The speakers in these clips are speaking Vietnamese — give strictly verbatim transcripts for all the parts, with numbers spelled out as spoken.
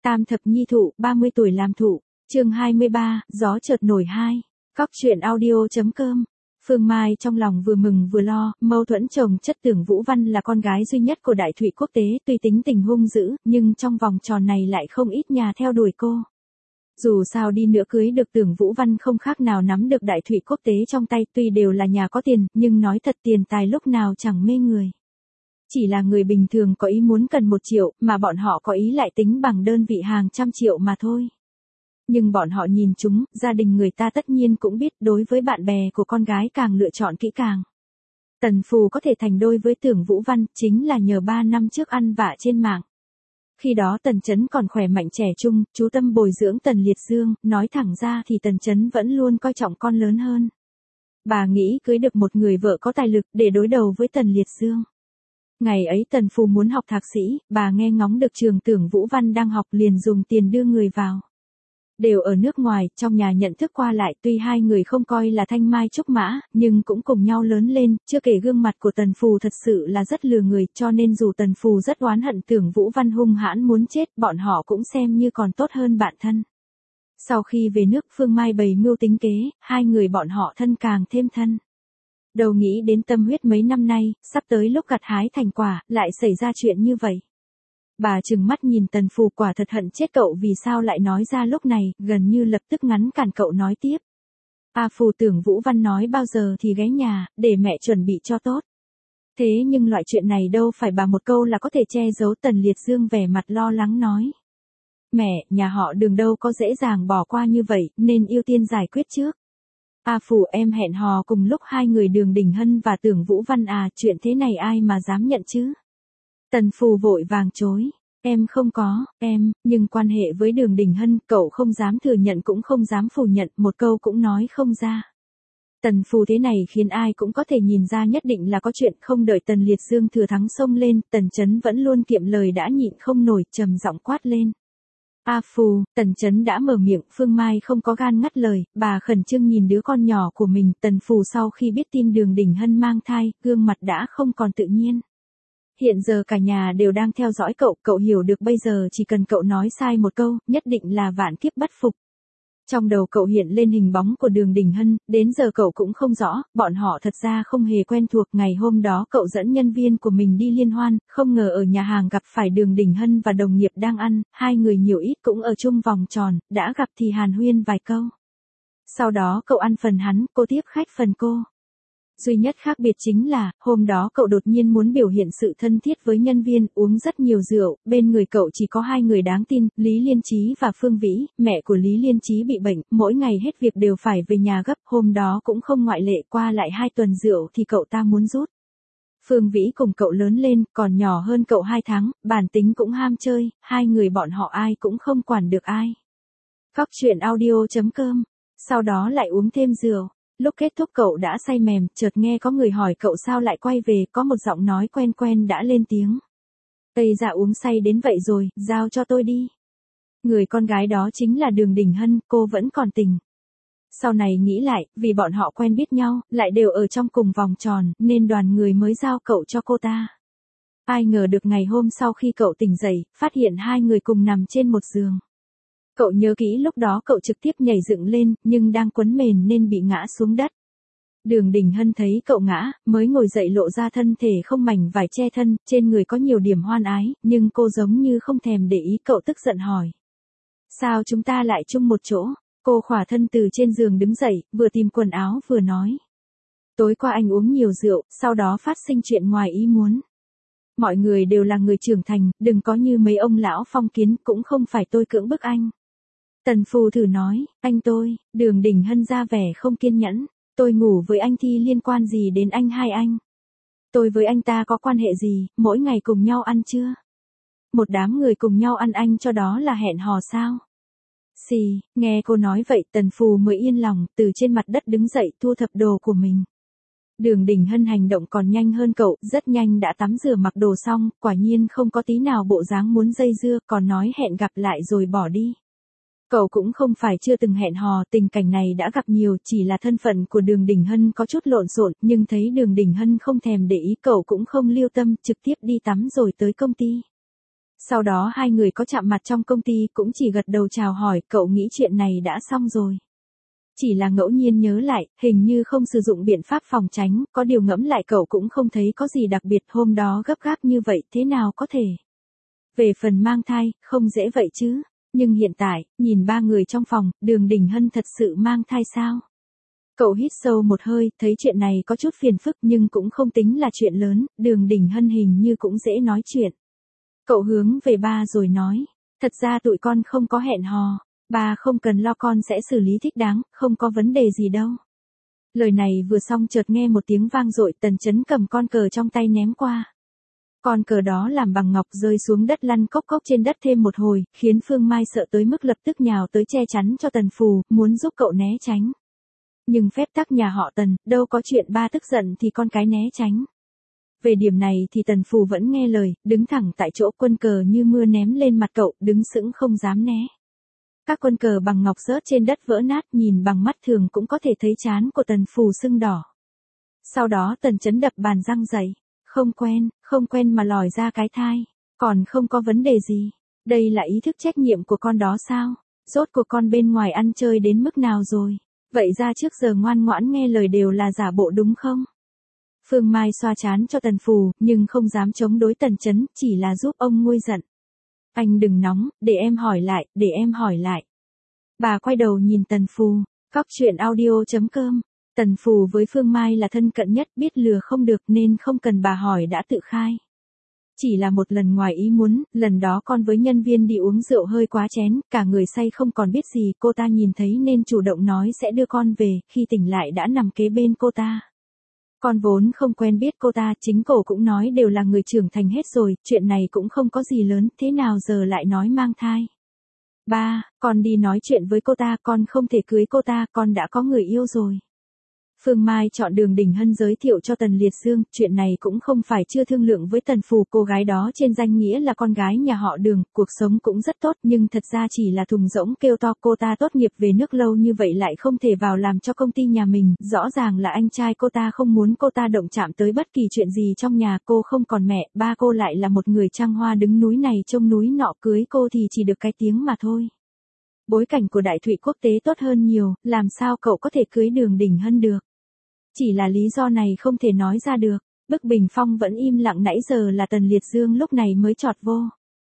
Tam thập nhi thụ, ba mươi tuổi làm thụ, chương hai mươi ba, gió chợt nổi hai. Cóc truyện audio.com. Phương Mai trong lòng vừa mừng vừa lo, mâu thuẫn chồng chất. Tưởng Vũ Văn là con gái duy nhất của Đại Thụy Quốc Tế, tuy tính tình hung dữ, nhưng trong vòng tròn này lại không ít nhà theo đuổi cô. Dù sao đi nữa cưới được Tưởng Vũ Văn không khác nào nắm được Đại Thụy Quốc Tế trong tay, tuy đều là nhà có tiền, nhưng nói thật tiền tài lúc nào chẳng mê người. Chỉ là người bình thường có ý muốn cần một triệu, mà bọn họ có ý lại tính bằng đơn vị hàng trăm triệu mà thôi. Nhưng bọn họ nhìn chúng, gia đình người ta tất nhiên cũng biết, đối với bạn bè của con gái càng lựa chọn kỹ càng. Tần Phù có thể thành đôi với Tưởng Vũ Văn, chính là nhờ ba năm trước ăn vạ trên mạng. Khi đó Tần Chấn còn khỏe mạnh trẻ trung, chú tâm bồi dưỡng Tần Liệt Dương, nói thẳng ra thì Tần Chấn vẫn luôn coi trọng con lớn hơn. Bà nghĩ cưới được một người vợ có tài lực để đối đầu với Tần Liệt Dương. Ngày ấy Tần Phù muốn học thạc sĩ, bà nghe ngóng được trường Tưởng Vũ Văn đang học liền dùng tiền đưa người vào. Đều ở nước ngoài, trong nhà nhận thức qua lại, tuy hai người không coi là thanh mai trúc mã, nhưng cũng cùng nhau lớn lên, chưa kể gương mặt của Tần Phù thật sự là rất lừa người, cho nên dù Tần Phù rất oán hận Tưởng Vũ Văn hung hãn muốn chết, bọn họ cũng xem như còn tốt hơn bạn thân. Sau khi về nước, Phương Mai bày mưu tính kế, hai người bọn họ thân càng thêm thân. Đầu nghĩ đến tâm huyết mấy năm nay, sắp tới lúc gặt hái thành quả, lại xảy ra chuyện như vậy. Bà trừng mắt nhìn Tần Phù, quả thật hận chết cậu vì sao lại nói ra lúc này, gần như lập tức ngăn cản cậu nói tiếp. A Phù, Tưởng Vũ Văn nói bao giờ thì ghé nhà, để mẹ chuẩn bị cho tốt. Thế nhưng loại chuyện này đâu phải bà một câu là có thể che giấu. Tần Liệt Dương vẻ mặt lo lắng nói. Mẹ, nhà họ Đường đâu có dễ dàng bỏ qua như vậy, nên ưu tiên giải quyết trước. A Phù, em hẹn hò cùng lúc hai người Đường Đình Hân và Tưởng Vũ Văn à, chuyện thế này ai mà dám nhận chứ? Tần Phù vội vàng chối. Em không có, em, nhưng quan hệ với Đường Đình Hân, cậu không dám thừa nhận cũng không dám phủ nhận, một câu cũng nói không ra. Tần Phù thế này khiến ai cũng có thể nhìn ra nhất định là có chuyện. Không đợi Tần Liệt Dương thừa thắng xông lên, Tần Chấn vẫn luôn kiệm lời đã nhịn không nổi, trầm giọng quát lên. A Phù, Tần Chấn đã mở miệng. Phương Mai không có gan ngắt lời, bà khẩn trương nhìn đứa con nhỏ của mình. Tần Phù sau khi biết tin Đường Đình Hân mang thai, gương mặt đã không còn tự nhiên. Hiện giờ cả nhà đều đang theo dõi cậu, cậu hiểu được bây giờ chỉ cần cậu nói sai một câu, nhất định là vạn kiếp bất phục. Trong đầu cậu hiện lên hình bóng của Đường Đình Hân, đến giờ cậu cũng không rõ, bọn họ thật ra không hề quen thuộc. Ngày hôm đó cậu dẫn nhân viên của mình đi liên hoan, không ngờ ở nhà hàng gặp phải Đường Đình Hân và đồng nghiệp đang ăn, hai người nhiều ít cũng ở chung vòng tròn, đã gặp thì hàn huyên vài câu. Sau đó cậu ăn phần hắn, cô tiếp khách phần cô. Duy nhất khác biệt chính là, hôm đó cậu đột nhiên muốn biểu hiện sự thân thiết với nhân viên, uống rất nhiều rượu, bên người cậu chỉ có hai người đáng tin, Lý Liên Chí và Phương Vĩ. Mẹ của Lý Liên Chí bị bệnh, mỗi ngày hết việc đều phải về nhà gấp, hôm đó cũng không ngoại lệ. Qua lại hai tuần rượu thì cậu ta muốn rút. Phương Vĩ cùng cậu lớn lên, còn nhỏ hơn cậu hai tháng, bản tính cũng ham chơi, hai người bọn họ ai cũng không quản được ai. Cóc truyện audio.com. Sau đó lại uống thêm rượu. Lúc kết thúc cậu đã say mềm, chợt nghe có người hỏi cậu sao lại quay về, có một giọng nói quen quen đã lên tiếng. Tây dạ uống say đến vậy rồi, giao cho tôi đi. Người con gái đó chính là Đường Đình Hân, cô vẫn còn tình. Sau này nghĩ lại, vì bọn họ quen biết nhau, lại đều ở trong cùng vòng tròn, nên đoàn người mới giao cậu cho cô ta. Ai ngờ được ngày hôm sau khi cậu tỉnh dậy, phát hiện hai người cùng nằm trên một giường. Cậu nhớ kỹ lúc đó cậu trực tiếp nhảy dựng lên, nhưng đang quấn mền nên bị ngã xuống đất. Đường Đình Hân thấy cậu ngã, mới ngồi dậy lộ ra thân thể không mảnh vải che thân, trên người có nhiều điểm hoan ái, nhưng cô giống như không thèm để ý. Cậu tức giận hỏi. Sao chúng ta lại chung một chỗ? Cô khỏa thân từ trên giường đứng dậy, vừa tìm quần áo vừa nói. Tối qua anh uống nhiều rượu, sau đó phát sinh chuyện ngoài ý muốn. Mọi người đều là người trưởng thành, đừng có như mấy ông lão phong kiến, cũng không phải tôi cưỡng bức anh. Tần Phù thử nói, anh tôi. Đường Đình Hân ra vẻ không kiên nhẫn. Tôi ngủ với anh thì liên quan gì đến anh hai anh? Tôi với anh ta có quan hệ gì, mỗi ngày cùng nhau ăn trưa? Một đám người cùng nhau ăn anh cho đó là hẹn hò sao? Xì, nghe cô nói vậy Tần Phù mới yên lòng, từ trên mặt đất đứng dậy thu thập đồ của mình. Đường Đình Hân hành động còn nhanh hơn cậu, rất nhanh đã tắm rửa mặc đồ xong, quả nhiên không có tí nào bộ dáng muốn dây dưa, còn nói hẹn gặp lại rồi bỏ đi. Cậu cũng không phải chưa từng hẹn hò, tình cảnh này đã gặp nhiều, chỉ là thân phận của Đường Đình Hân có chút lộn xộn, nhưng thấy Đường Đình Hân không thèm để ý cậu cũng không lưu tâm, trực tiếp đi tắm rồi tới công ty. Sau đó hai người có chạm mặt trong công ty cũng chỉ gật đầu chào hỏi, cậu nghĩ chuyện này đã xong rồi. Chỉ là ngẫu nhiên nhớ lại, hình như không sử dụng biện pháp phòng tránh, có điều ngẫm lại cậu cũng không thấy có gì đặc biệt, hôm đó gấp gáp như vậy thế nào có thể. Về phần mang thai, không dễ vậy chứ, nhưng hiện tại, nhìn ba người trong phòng, Đường Đình Hân thật sự mang thai sao? Cậu hít sâu một hơi, thấy chuyện này có chút phiền phức nhưng cũng không tính là chuyện lớn, Đường Đình Hân hình như cũng dễ nói chuyện. Cậu hướng về ba rồi nói, thật ra tụi con không có hẹn hò, ba không cần lo, con sẽ xử lý thích đáng, không có vấn đề gì đâu. Lời này vừa xong chợt nghe một tiếng vang dội, Tần Chấn cầm con cờ trong tay ném qua. Con cờ đó làm bằng ngọc rơi xuống đất lăn cốc cốc trên đất thêm một hồi, khiến Phương Mai sợ tới mức lập tức nhào tới che chắn cho Tần Phù, muốn giúp cậu né tránh. Nhưng phép tắc nhà họ Tần, đâu có chuyện ba tức giận thì con cái né tránh. Về điểm này thì Tần Phù vẫn nghe lời, đứng thẳng tại chỗ, quân cờ như mưa ném lên mặt cậu, đứng sững không dám né. Các quân cờ bằng ngọc rớt trên đất vỡ nát, nhìn bằng mắt thường cũng có thể thấy trán của Tần Phù sưng đỏ. Sau đó Tần Chấn đập bàn răng dậy, không quen, không quen mà lòi ra cái thai, còn không có vấn đề gì. Đây là ý thức trách nhiệm của con đó sao? Rốt cuộc con bên ngoài ăn chơi đến mức nào rồi? Vậy ra trước giờ ngoan ngoãn nghe lời đều là giả bộ đúng không? Phương Mai xoa trán cho Tần Phù, nhưng không dám chống đối Tần Chấn, chỉ là giúp ông nguôi giận. Anh đừng nóng, để em hỏi lại, để em hỏi lại. Bà quay đầu nhìn Tần Phù, cóc truyện audio chấm com. Tần Phù với Phương Mai là thân cận nhất, biết lừa không được nên không cần bà hỏi đã tự khai. Chỉ là một lần ngoài ý muốn, lần đó con với nhân viên đi uống rượu hơi quá chén, cả người say không còn biết gì, cô ta nhìn thấy nên chủ động nói sẽ đưa con về, khi tỉnh lại đã nằm kế bên cô ta. Con vốn không quen biết cô ta, chính cổ cũng nói đều là người trưởng thành hết rồi, chuyện này cũng không có gì lớn, thế nào giờ lại nói mang thai. Ba, con đi nói chuyện với cô ta, con không thể cưới cô ta, con đã có người yêu rồi. Phương Mai chọn Đường Đình Hân giới thiệu cho Tần Liệt Dương, chuyện này cũng không phải chưa thương lượng với Tần Phù, cô gái đó trên danh nghĩa là con gái nhà họ Đường, cuộc sống cũng rất tốt nhưng thật ra chỉ là thùng rỗng kêu to, cô ta tốt nghiệp về nước lâu như vậy lại không thể vào làm cho công ty nhà mình, rõ ràng là anh trai cô ta không muốn cô ta động chạm tới bất kỳ chuyện gì trong nhà, cô không còn mẹ, ba cô lại là một người trăng hoa đứng núi này trông núi nọ, cưới cô thì chỉ được cái tiếng mà thôi. Bối cảnh của Đại Thụy quốc tế tốt hơn nhiều, làm sao cậu có thể cưới Đường Đình Hân được? Chỉ là lý do này không thể nói ra được. Bức bình phong vẫn im lặng nãy giờ là Tần Liệt Dương lúc này mới chọt vô.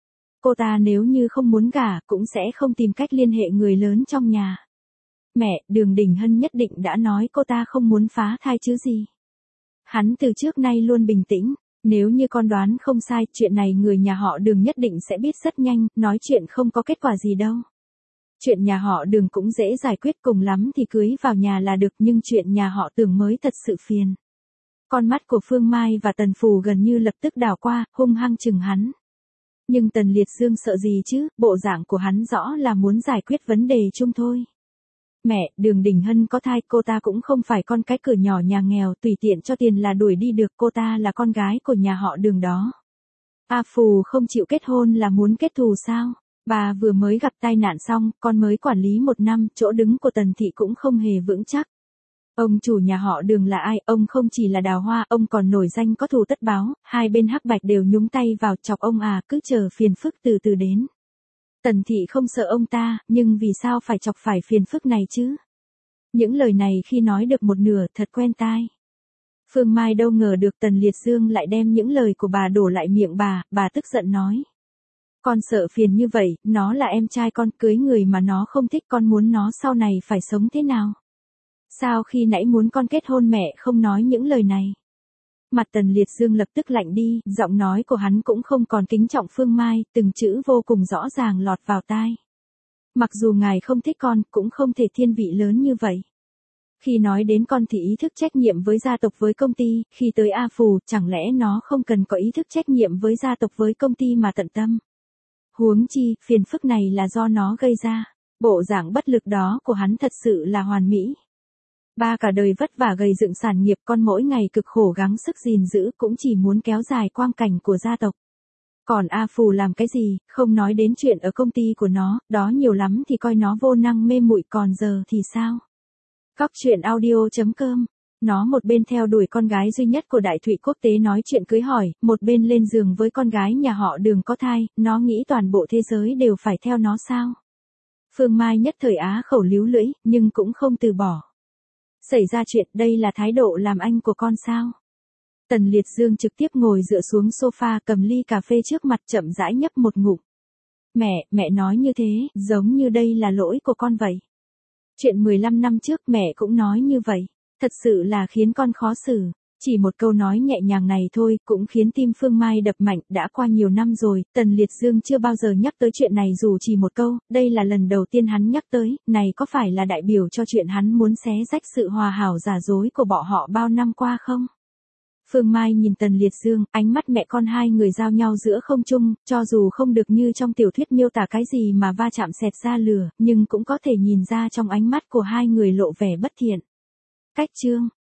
Cô ta nếu như không muốn gả cũng sẽ không tìm cách liên hệ người lớn trong nhà. Mẹ, Đường Đình Hân nhất định đã nói cô ta không muốn phá thai chứ gì. Hắn từ trước nay luôn bình tĩnh. Nếu như con đoán không sai, chuyện này người nhà họ Đường nhất định sẽ biết rất nhanh, nói chuyện không có kết quả gì đâu. Chuyện nhà họ Đường cũng dễ giải quyết, cùng lắm thì cưới vào nhà là được, nhưng chuyện nhà họ Tưởng mới thật sự phiền. Con mắt của Phương Mai và Tần Phù gần như lập tức đảo qua, hung hăng chừng hắn. Nhưng Tần Liệt Dương sợ gì chứ, bộ dạng của hắn rõ là muốn giải quyết vấn đề chung thôi. Mẹ, Đường Đình Hân có thai, cô ta cũng không phải con cái cửa nhỏ nhà nghèo, tùy tiện cho tiền là đuổi đi được, cô ta là con gái của nhà họ Đường đó. A Phù không chịu kết hôn là muốn kết thù sao? Bà vừa mới gặp tai nạn xong, con mới quản lý một năm, chỗ đứng của Tần thị cũng không hề vững chắc. Ông chủ nhà họ Đường là ai, ông không chỉ là đào hoa, ông còn nổi danh có thù tất báo, hai bên hắc bạch đều nhúng tay vào, chọc ông à, cứ chờ phiền phức từ từ đến. Tần thị không sợ ông ta, nhưng vì sao phải chọc phải phiền phức này chứ? Những lời này khi nói được một nửa thật quen tai. Phương Mai đâu ngờ được Tần Liệt Dương lại đem những lời của bà đổ lại miệng bà, bà tức giận nói. Con sợ phiền như vậy, nó là em trai con, cưới người mà nó không thích, con muốn nó sau này phải sống thế nào? Sao khi nãy muốn con kết hôn mẹ không nói những lời này? Mặt Tần Liệt Dương lập tức lạnh đi, giọng nói của hắn cũng không còn kính trọng Phương Mai, từng chữ vô cùng rõ ràng lọt vào tai. Mặc dù ngài không thích con, cũng không thể thiên vị lớn như vậy. Khi nói đến con thì ý thức trách nhiệm với gia tộc với công ty, khi tới A Phù, chẳng lẽ nó không cần có ý thức trách nhiệm với gia tộc với công ty mà tận tâm? Huống chi, phiền phức này là do nó gây ra. Bộ dạng bất lực đó của hắn thật sự là hoàn mỹ. Ba cả đời vất vả gầy dựng sản nghiệp, con mỗi ngày cực khổ gắng sức gìn giữ cũng chỉ muốn kéo dài quang cảnh của gia tộc. Còn A Phù làm cái gì, không nói đến chuyện ở công ty của nó, đó nhiều lắm thì coi nó vô năng mê muội, còn giờ thì sao? Cóc truyện audio chấm com Nó một bên theo đuổi con gái duy nhất của Đại Thụy Quốc tế nói chuyện cưới hỏi, một bên lên giường với con gái nhà họ Đường có thai, nó nghĩ toàn bộ thế giới đều phải theo nó sao? Phương Mai nhất thời á khẩu líu lưỡi, nhưng cũng không từ bỏ. Xảy ra chuyện, đây là thái độ làm anh của con sao? Tần Liệt Dương trực tiếp ngồi dựa xuống sofa, cầm ly cà phê trước mặt, chậm rãi nhấp một ngụm. Mẹ, mẹ nói như thế, giống như đây là lỗi của con vậy. Chuyện mười lăm năm trước mẹ cũng nói như vậy, thật sự là khiến con khó xử. Chỉ một câu nói nhẹ nhàng này thôi, cũng khiến tim Phương Mai đập mạnh. Đã qua nhiều năm rồi, Tần Liệt Dương chưa bao giờ nhắc tới chuyện này dù chỉ một câu, đây là lần đầu tiên hắn nhắc tới, này có phải là đại biểu cho chuyện hắn muốn xé rách sự hòa hảo giả dối của bọn họ bao năm qua không? Phương Mai nhìn Tần Liệt Dương, ánh mắt mẹ con hai người giao nhau giữa không trung, cho dù không được như trong tiểu thuyết miêu tả cái gì mà va chạm xẹt ra lửa, nhưng cũng có thể nhìn ra trong ánh mắt của hai người lộ vẻ bất thiện. Cách chương